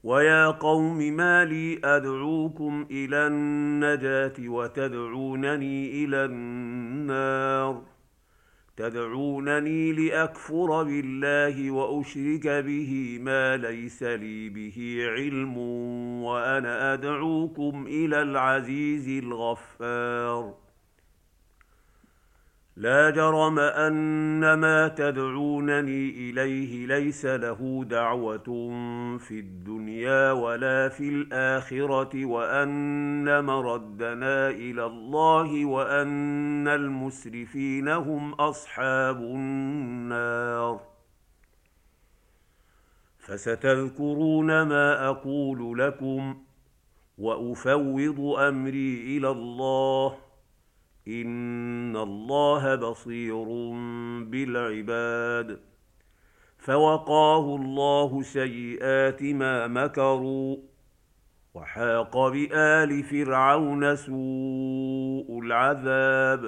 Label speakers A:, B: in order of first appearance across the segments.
A: ويا قوم ما لي أدعوكم إلى النجاة وتدعونني إلى النار تدعونني لأكفر بالله وأشرك به ما ليس لي به علم وأنا أدعوكم إلى العزيز الغفار لا جرم أن ما تدعونني إليه ليس له دعوة في الدنيا ولا في الآخرة وأن مردنا إلى الله وأن المسرفين هم أصحاب النار فستذكرون ما أقول لكم وأفوض أمري إلى الله إن الله بصير بالعباد فوقاه الله سيئات ما مكروا وحاق بآل فرعون سوء العذاب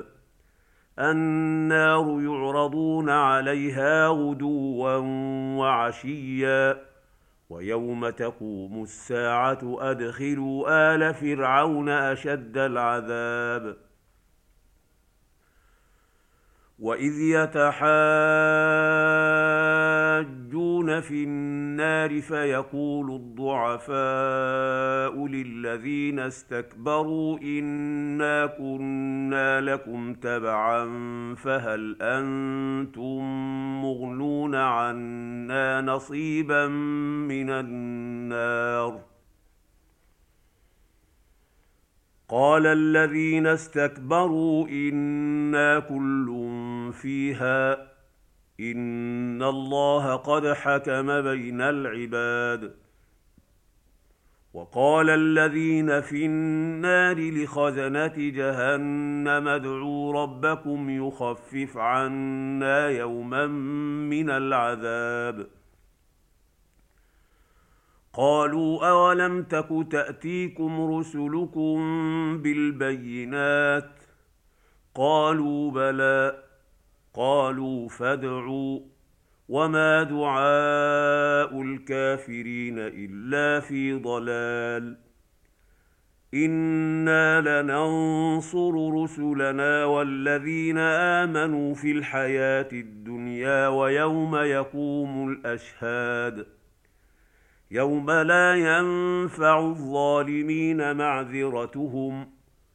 A: النار يعرضون عليها غدوا وعشيا ويوم تقوم الساعة أدخلوا آل فرعون أشد العذاب وإذ يتحاجون في النار فيقول الضعفاء للذين استكبروا إنا كنا لكم تبعا فهل أنتم مغنون عنا نصيبا من النار قال الذين استكبروا إنا كل فيها إن الله قد حكم بين العباد وقال الذين في النار لخزنة جهنم ادعوا ربكم يخفف عنا يوما من العذاب قالوا أولم تك تأتيكم رسلكم بالبينات قالوا بلى قالوا فادعوا وما دعاء الكافرين إلا في ضلال إنا لننصر رسلنا والذين آمنوا في الحياة الدنيا ويوم يقوم الأشهاد يوم لا ينفع الظالمين معذرتهم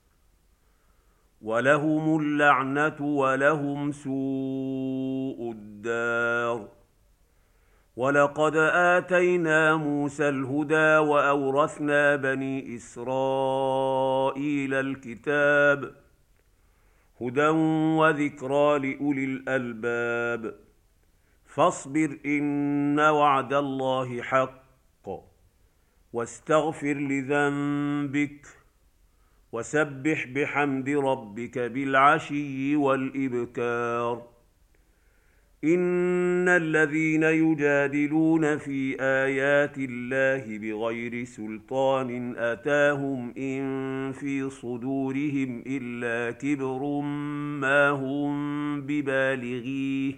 A: ولهم اللعنة ولهم سوء الدار ولقد آتينا موسى الهدى وأورثنا بني إسرائيل الكتاب هدى وذكرى لأولي الألباب فاصبر إن وعد الله حق واستغفر لذنبك وسبح بحمد ربك بالعشي والإبكار إن الذين يجادلون في آيات الله بغير سلطان أتاهم إن في صدورهم إلا كبر ما هم ببالغيه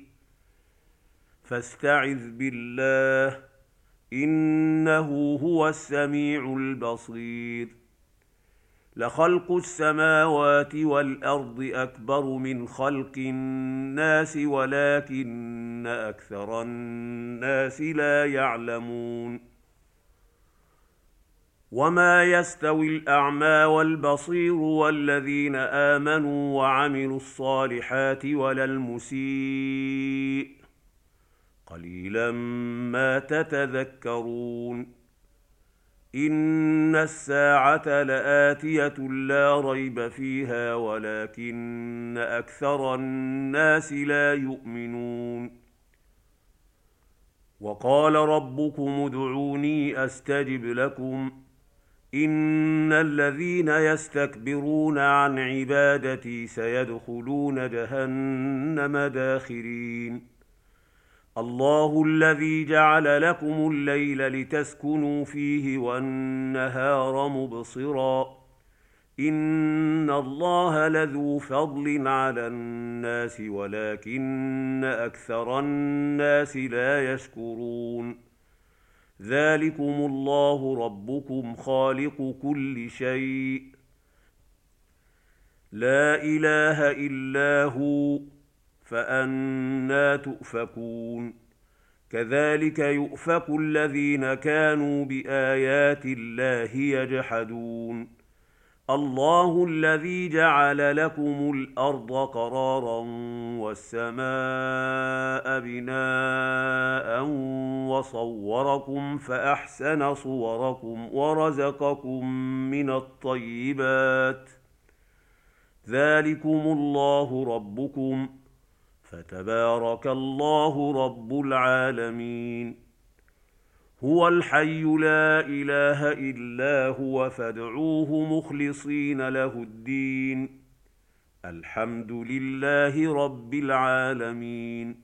A: فاستعذ بالله إنه هو السميع البصير لخلق السماوات والأرض أكبر من خلق الناس ولكن أكثر الناس لا يعلمون وما يستوي الأعمى والبصير والذين آمنوا وعملوا الصالحات ولا المسيء قليلا ما تتذكرون إن الساعة لآتية لا ريب فيها ولكن أكثر الناس لا يؤمنون وقال ربكم ادعوني أستجب لكم إن الذين يستكبرون عن عبادتي سيدخلون جهنم داخرين الله الذي جعل لكم الليل لتسكنوا فيه والنهار مبصرا إن الله لذو فضل على الناس ولكن أكثر الناس لا يشكرون ذلكم الله ربكم خالق كل شيء لا اله الا هو فأنى تؤفكون كذلك يؤفك الذين كانوا بآيات الله يجحدون الله الذي جعل لكم الأرض قرارا والسماء بناء وصوركم فأحسن صوركم ورزقكم من الطيبات ذلكم الله ربكم فتبارك الله رب العالمين هو الحي لا إله إلا هو فادعوه مخلصين له الدين الحمد لله رب العالمين